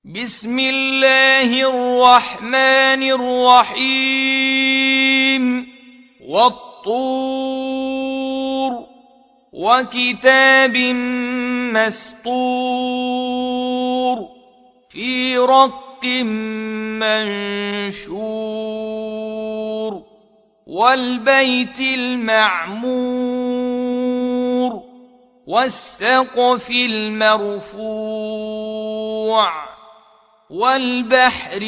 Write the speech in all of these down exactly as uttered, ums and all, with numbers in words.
بسم الله الرحمن الرحيم والطور وكتاب مسطور في رق منشور والبيت المعمور والسقف المرفوع والبحر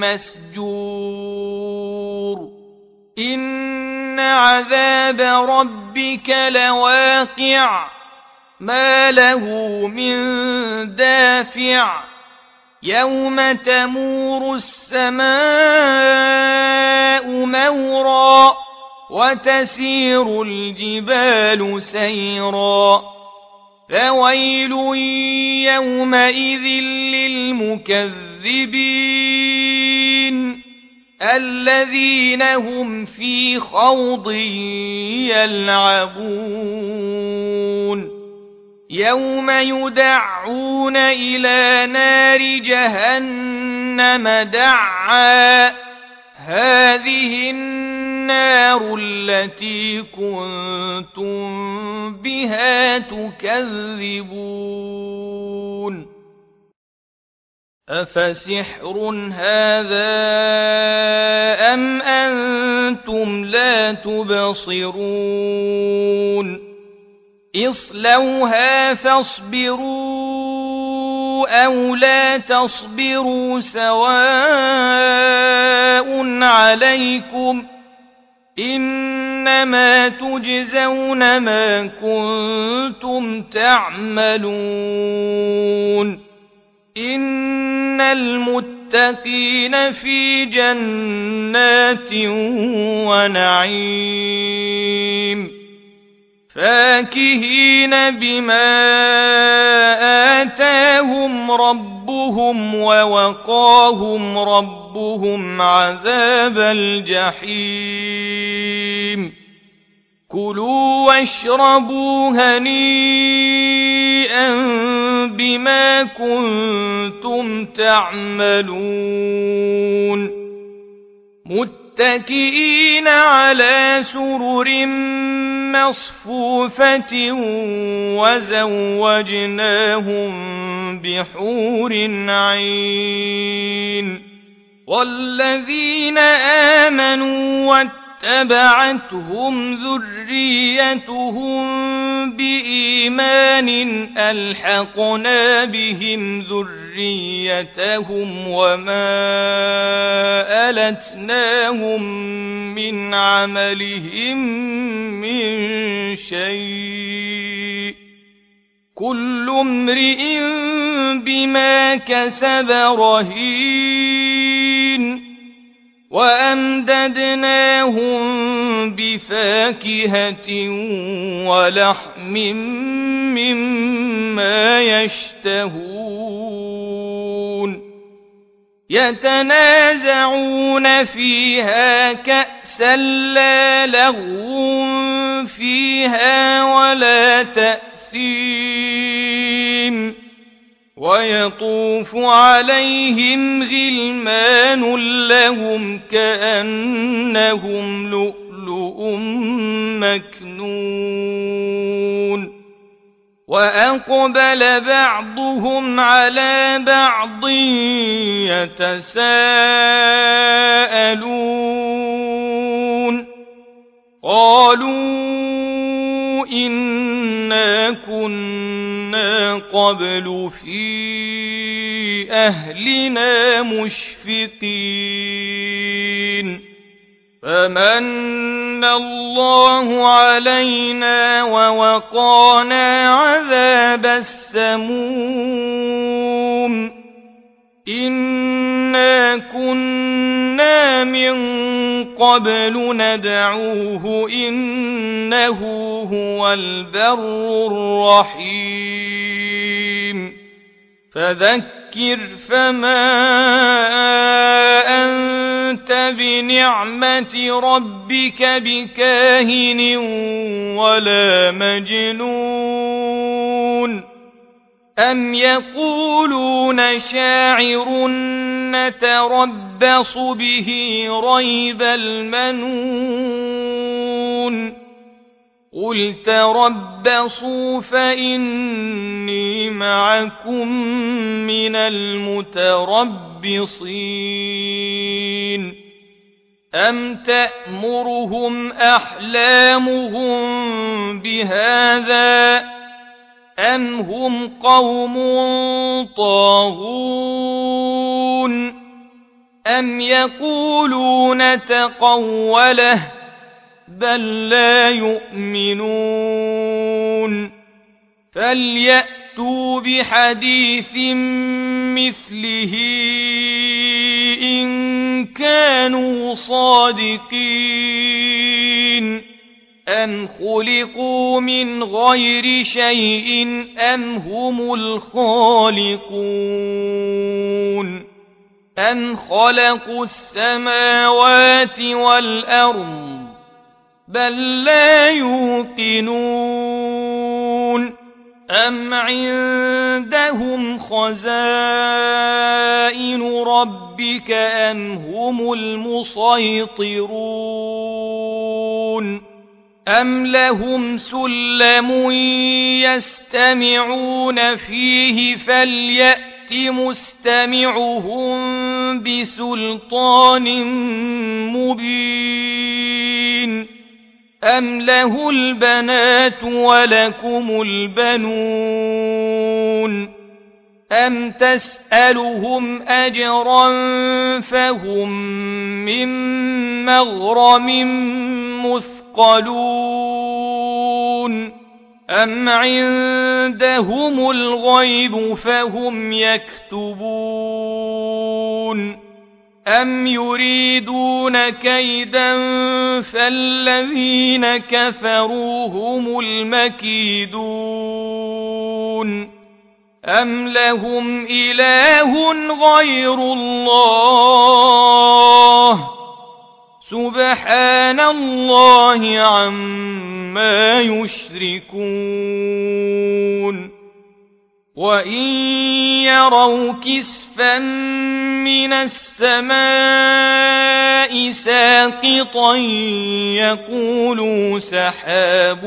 المسجور إن عذاب ربك لواقع ما له من دافع يوم تمور السماء مورا وتسير الجبال سيرا فويل يومئذ للمكذبين الذين هم في خوض يلعبون يوم يدعون إلى نار جهنم دعا هذه النار التي كنتم بها تكذبون أفسحر هذا أم أنتم لا تبصرون اصلوها فاصبروا أو لا تصبروا سواء عليكم إنما تجزون ما كنتم تعملون إن المتقين في جنات ونعيم فاكهين بما آتاهم ربهم ووقاهم ربهم عذاب الجحيم كلوا واشربوا هنيئا بما كنتم تعملون متكئين على سرر مصفوفة وزوجناهم بحور عين والذين آمنوا واتبعتهم ذريتهم بإيمان ألحقنا بهم ذريتهم وما ألتناهم من عملهم من شيء كل امرئ بما كسب رهين وأمددناهم بفاكهة ولحم مما يشتهون يتنازعون فيها كأسا لا لغو فيها ولا تأثيم ويطوف عليهم غلمان لهم كأنهم لؤلؤ مكنون وأقبل بعضهم على بعض يتساءلون قالوا إنا كنا قبل في أهلنا مشفقين فمن الله علينا ووقانا عذاب السموم إنا كنا من قبل ندعوه إنه هو البر الرحيم فذكر فما أنت بنعمة ربك بكاهن ولا مجنون أم يقولون شاعر نتربص به ريب المنون قل تربصوا فإني معكم من المتربصين أم تأمرهم أحلامهم بهذا أم هم قوم طاغون أم يقولون تقوله بل لا يؤمنون فليأتوا بحديث مثله إن كانوا صادقين أم خلقوا من غير شيء أم هم الخالقون أم خلقوا السماوات والأرض بل لا يوقنون أم عندهم خزائن ربك أم هم المسيطرون أم لهم سلم يستمعون فيه فليأت مستمعهم بسلطان مبين أم له البنات ولكم البنون أم تسألهم أجرا فهم من مغرم مثقلون أم عندهم الغيب فهم يكتبون أم يريدون كيدا فالذين كفروا هم المكيدون أم لهم إله غير الله سبحان الله عما يشركون وإن يروا كسفا من السماء ساقطا يقولوا سحاب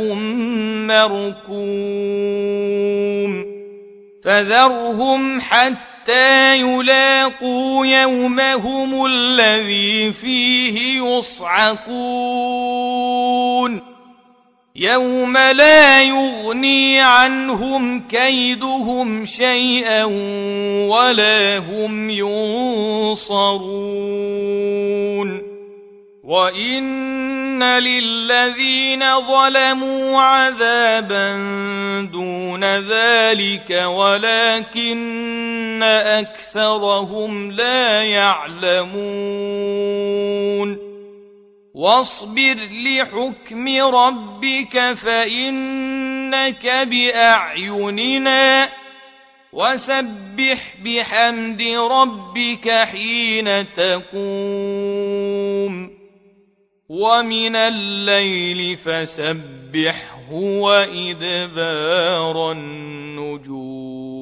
مركوم فذرهم حتى يلاقوا يومهم الذي فيه يصعقون يوم لا يغني عنهم كيدهم شيئا ولا هم ينصرون وإن للذين ظلموا عذابا دون ذلك ولكن أكثرهم لا يعلمون واصبر لحكم ربك فإنك بأعيننا وسبح بحمد ربك حين تقوم ومن الليل فسبحه وإدبار النجوم